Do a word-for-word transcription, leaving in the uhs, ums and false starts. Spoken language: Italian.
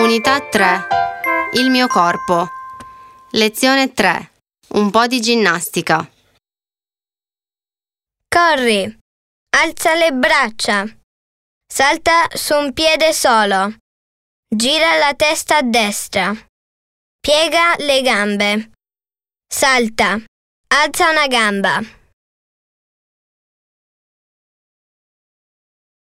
Unità tre. Il mio corpo. Lezione tre. Un po' di ginnastica. Corri. Alza le braccia. Salta su un piede solo. Gira la testa a destra. Piega le gambe. Salta. Alza una gamba.